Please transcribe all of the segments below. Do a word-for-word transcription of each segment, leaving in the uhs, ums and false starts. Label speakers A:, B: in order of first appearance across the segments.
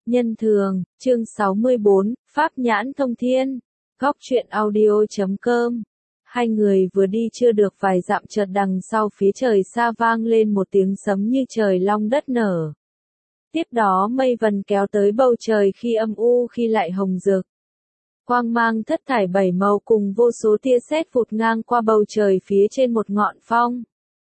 A: Nhân thường, chương sáu mươi bốn, Pháp nhãn thông thiên, góc truyện audio.com. Hai người vừa đi chưa được vài dặm chợt đằng sau phía trời xa vang lên một tiếng sấm như trời long đất nở. Tiếp đó mây vần kéo tới bầu trời khi âm u khi lại hồng rực. Quang mang thất thải bảy màu cùng vô số tia sét vụt ngang qua bầu trời phía trên một ngọn phong.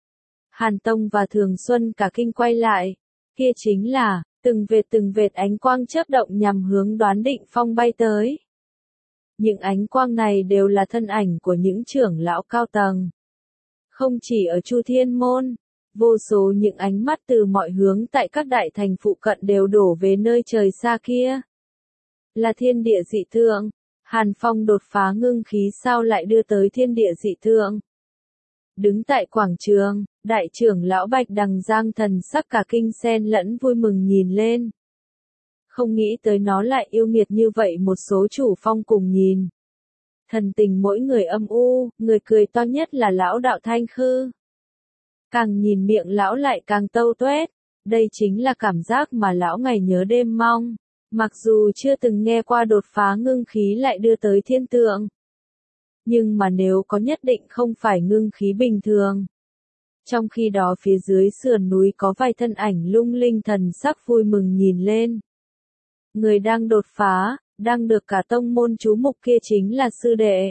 A: Hàn Tông và Thường Xuân cả kinh quay lại. Kia chính là, từng vệt từng vệt ánh quang chớp động nhằm hướng Đoán Định Phong bay tới. Những ánh quang này đều là thân ảnh của những trưởng lão cao tầng. Không chỉ ở Chu Thiên Môn, vô số những ánh mắt từ mọi hướng tại các đại thành phụ cận đều đổ về nơi trời xa kia. Là thiên địa dị tượng, Hàn Phong đột phá ngưng khí sao lại đưa tới thiên địa dị tượng. Đứng tại quảng trường, đại trưởng lão Bạch Đằng Giang thần sắc cả kinh xen lẫn vui mừng nhìn lên. Không nghĩ tới nó lại yêu nghiệt như vậy, một số chủ phong cùng nhìn. Thần tình mỗi người âm u, người cười to nhất là lão đạo Thanh Khư. Càng nhìn miệng lão lại càng tâu tuét, đây chính là cảm giác mà lão ngày nhớ đêm mong. Mặc dù chưa từng nghe qua đột phá ngưng khí lại đưa tới thiên tượng. Nhưng mà nếu có nhất định không phải ngưng khí bình thường. Trong khi đó phía dưới sườn núi có vài thân ảnh lung linh thần sắc vui mừng nhìn lên. Người đang đột phá, đang được cả tông môn chú mục kia chính là sư đệ.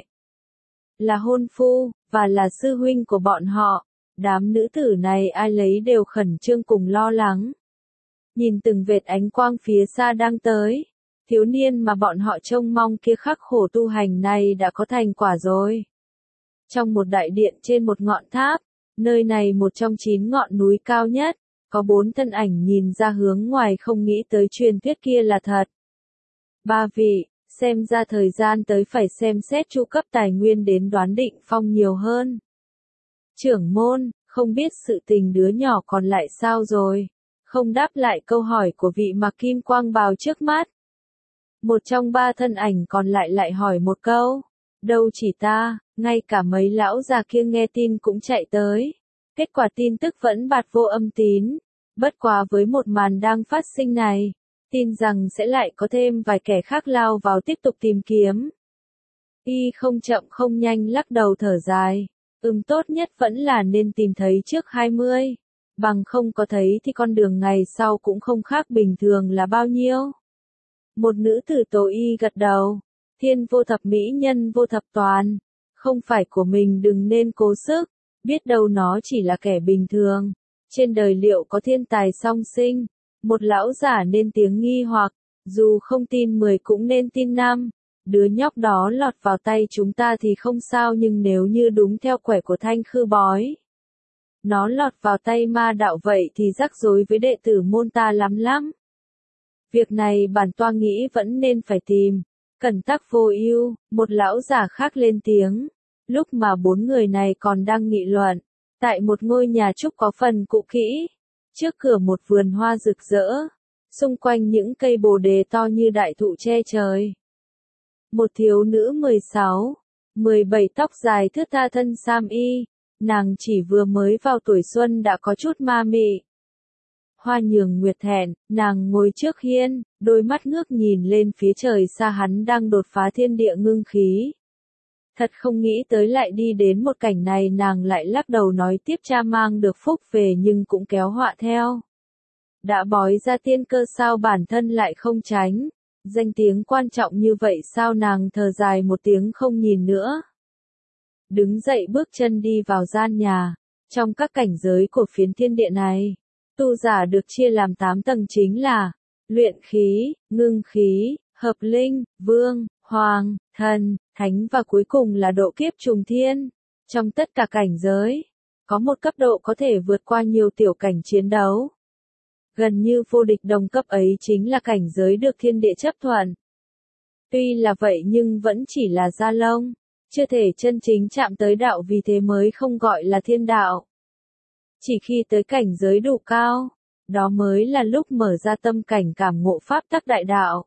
A: Là hôn phu, và là sư huynh của bọn họ. Đám nữ tử này ai lấy đều khẩn trương cùng lo lắng. Nhìn từng vệt ánh quang phía xa đang tới. Thiếu niên mà bọn họ trông mong kia khắc khổ tu hành này đã có thành quả rồi. Trong một đại điện trên một ngọn tháp, nơi này một trong chín ngọn núi cao nhất, có bốn thân ảnh nhìn ra hướng ngoài không nghĩ tới truyền thuyết kia là thật. Ba vị, xem ra thời gian tới phải xem xét chu cấp tài nguyên đến Đoán Định Phong nhiều hơn. Trưởng môn, không biết sự tình đứa nhỏ còn lại sao rồi? Không đáp lại câu hỏi của vị mặc kim quang bào trước mắt. Một trong ba thân ảnh còn lại lại hỏi một câu. Đâu chỉ ta, ngay cả mấy lão già kia nghe tin cũng chạy tới. Kết quả tin tức vẫn bạt vô âm tín. Bất quá với một màn đang phát sinh này, tin rằng sẽ lại có thêm vài kẻ khác lao vào tiếp tục tìm kiếm. Y không chậm không nhanh lắc đầu thở dài. Ừm tốt nhất vẫn là nên tìm thấy trước hai mươi. Bằng không có thấy thì con đường ngày sau cũng không khác bình thường là bao nhiêu. Một nữ tử Tố Y gật đầu. Thiên vô thập mỹ nhân vô thập toàn. Không phải của mình đừng nên cố sức. Biết đâu nó chỉ là kẻ bình thường. Trên đời liệu có thiên tài song sinh. Một lão giả nên tiếng nghi hoặc. Dù không tin mười cũng nên tin năm. Đứa nhóc đó lọt vào tay chúng ta thì không sao, nhưng nếu như đúng theo quẻ của Thanh Khư bói. Nó lọt vào tay ma đạo vậy thì rắc rối với đệ tử môn ta lắm lắm. Việc này bản toa nghĩ vẫn nên phải tìm. Cẩn tắc vô ưu, một lão giả khác lên tiếng. Lúc mà bốn người này còn đang nghị luận, tại một ngôi nhà trúc có phần cũ kỹ, trước cửa một vườn hoa rực rỡ, xung quanh những cây bồ đề to như đại thụ che trời. Một thiếu nữ mười sáu, mười bảy tóc dài thướt tha thân sam y, nàng chỉ vừa mới vào tuổi xuân đã có chút ma mị. Hoa nhường nguyệt thẹn, nàng ngồi trước hiên, đôi mắt ngước nhìn lên phía trời xa hắn đang đột phá thiên địa ngưng khí. Thật không nghĩ tới lại đi đến một cảnh này, nàng lại lắc đầu nói tiếp cha mang được phúc về nhưng cũng kéo họa theo. Đã bói ra tiên cơ sao bản thân lại không tránh, danh tiếng quan trọng như vậy sao, nàng thở dài một tiếng không nhìn nữa. Đứng dậy bước chân đi vào gian nhà, trong các cảnh giới của phiến thiên địa này. Tu giả được chia làm tám tầng chính là luyện khí, ngưng khí, hợp linh, vương, hoàng, thần, thánh và cuối cùng là độ kiếp trùng thiên. Trong tất cả cảnh giới, có một cấp độ có thể vượt qua nhiều tiểu cảnh chiến đấu. Gần như vô địch đồng cấp ấy chính là cảnh giới được thiên địa chấp thuận. Tuy là vậy nhưng vẫn chỉ là da lông, chưa thể chân chính chạm tới đạo, vì thế mới không gọi là thiên đạo. Chỉ khi tới cảnh giới đủ cao, đó mới là lúc mở ra tâm cảnh cảm ngộ pháp tắc đại đạo.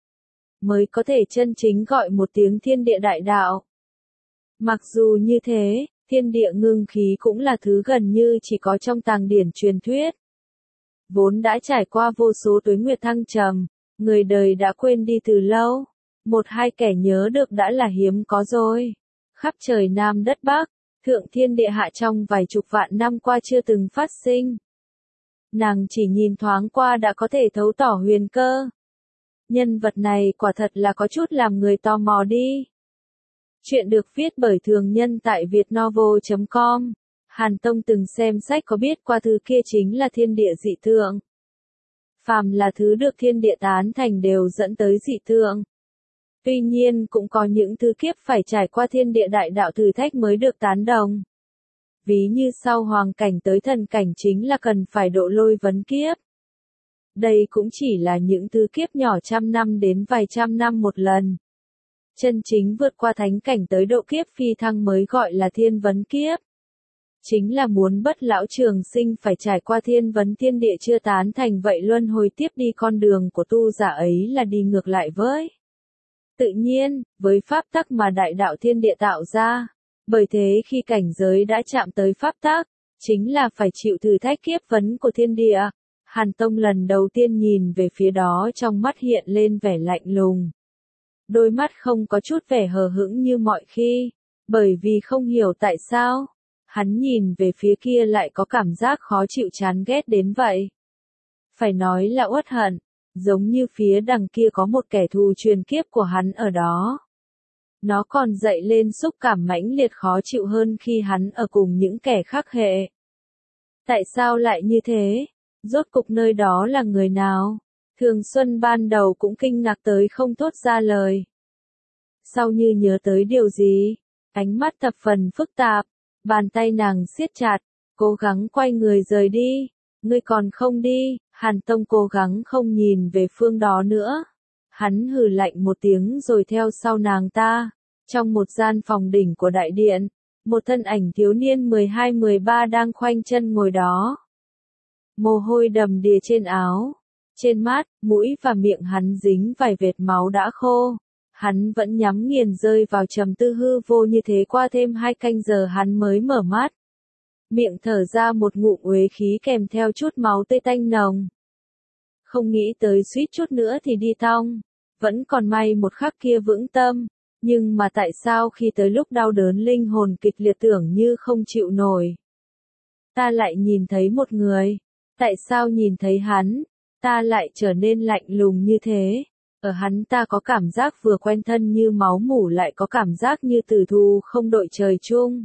A: Mới có thể chân chính gọi một tiếng thiên địa đại đạo. Mặc dù như thế, thiên địa ngưng khí cũng là thứ gần như chỉ có trong tàng điển truyền thuyết. Vốn đã trải qua vô số tuế nguyệt thăng trầm, Người đời đã quên đi từ lâu. Một hai kẻ nhớ được đã là hiếm có rồi. Khắp trời Nam đất Bắc, thượng thiên địa hạ trong vài chục vạn năm qua chưa từng phát sinh. Nàng chỉ nhìn thoáng qua đã có thể thấu tỏ huyền cơ. Nhân vật này quả thật là có chút làm người tò mò đi. Chuyện được viết bởi thường nhân tại vietnovel chấm com. Hàn Tông từng xem sách có biết qua thứ kia chính là thiên địa dị tượng. Phàm là thứ được thiên địa tán thành đều dẫn tới dị tượng. Tuy nhiên cũng có những thứ kiếp phải trải qua thiên địa đại đạo thử thách mới được tán đồng. Ví như sau hoàng cảnh tới thần cảnh chính là cần phải độ lôi vấn kiếp. Đây cũng chỉ là những thứ kiếp nhỏ trăm năm đến vài trăm năm một lần. Chân chính vượt qua thánh cảnh tới độ kiếp phi thăng mới gọi là thiên vấn kiếp. Chính là muốn bất lão trường sinh phải trải qua thiên vấn thiên địa chưa tán thành vậy luân hồi tiếp đi con đường của tu giả ấy là đi ngược lại với tự nhiên, với pháp tắc mà đại đạo thiên địa tạo ra. Bởi thế khi cảnh giới đã chạm tới pháp tắc, chính là phải chịu thử thách kiếp vấn của thiên địa. Hàn Tông lần đầu tiên nhìn về phía đó trong mắt hiện lên vẻ lạnh lùng. Đôi mắt không có chút vẻ hờ hững như mọi khi, bởi vì không hiểu tại sao. Hắn nhìn về phía kia lại có cảm giác khó chịu chán ghét đến vậy. Phải nói là uất hận, giống như phía đằng kia có một kẻ thù truyền kiếp của hắn ở đó. Nó còn dậy lên xúc cảm mãnh liệt khó chịu hơn khi hắn ở cùng những kẻ khác hệ. Tại sao lại như thế? Rốt cục nơi đó là người nào? Thường Xuân ban đầu cũng kinh ngạc tới không thốt ra lời. Sau như nhớ tới điều gì, ánh mắt thập phần phức tạp, bàn tay nàng siết chặt, cố gắng quay người rời đi. Ngươi còn không đi? Hàn Tông cố gắng không nhìn về phương đó nữa. Hắn hừ lạnh một tiếng rồi theo sau nàng ta. Trong một gian phòng đỉnh của đại điện, một thân ảnh thiếu niên mười hai mười ba đang khoanh chân ngồi đó. Mồ hôi đầm đìa trên áo, trên mắt, mũi và miệng hắn dính vài vệt máu đã khô. Hắn vẫn nhắm nghiền rơi vào trầm tư hư vô như thế qua thêm hai canh giờ hắn mới mở mắt. Miệng thở ra một ngụm uế khí kèm theo chút máu tươi tanh nồng. Không nghĩ tới suýt chút nữa thì đi tong. Vẫn còn may một khắc kia vững tâm. Nhưng mà tại sao khi tới lúc đau đớn linh hồn kịch liệt tưởng như không chịu nổi. Ta lại nhìn thấy một người. Tại sao nhìn thấy hắn, ta lại trở nên lạnh lùng như thế. Ở hắn ta có cảm giác vừa quen thân như máu mủ lại có cảm giác như tử thù không đội trời chung.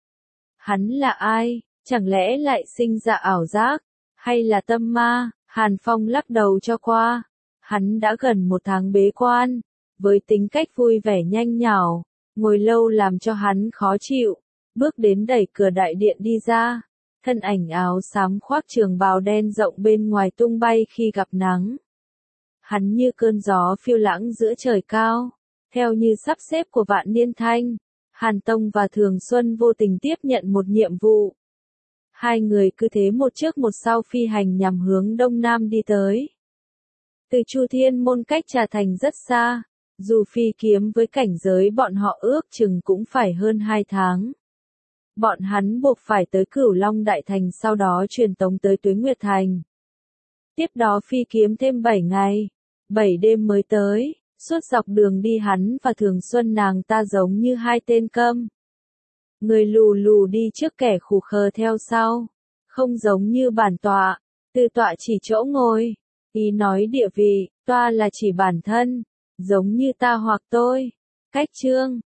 A: Hắn là ai? Chẳng lẽ lại sinh ra ảo giác? Hay là tâm ma? Hàn Phong lắc đầu cho qua. Hắn đã gần một tháng bế quan. Với tính cách vui vẻ nhanh nhảu, ngồi lâu làm cho hắn khó chịu. Bước đến đẩy cửa đại điện đi ra. Thân ảnh áo xám khoác trường bào đen rộng bên ngoài tung bay khi gặp nắng. Hắn như cơn gió phiêu lãng giữa trời cao. Theo như sắp xếp của Vạn Niên Thanh, Hàn Tông và Thường Xuân vô tình tiếp nhận một nhiệm vụ. Hai người cứ thế một trước một sau phi hành nhằm hướng đông nam đi tới. Từ Chu Thiên Môn cách Trà Thành rất xa, dù phi kiếm với cảnh giới bọn họ ước chừng cũng phải hơn hai tháng. Bọn hắn buộc phải tới Cửu Long Đại Thành sau đó truyền tống tới Tuế Nguyệt Thành. Tiếp đó phi kiếm thêm bảy ngày, bảy đêm mới tới. Suốt dọc đường đi hắn và Thường Xuân nàng ta giống như hai tên câm. Người lù lù đi trước kẻ khù khờ theo sau. Không giống như bản tọa, từ tọa chỉ chỗ ngồi. Ý nói địa vị, tọa là chỉ bản thân, giống như ta hoặc tôi. Cách chương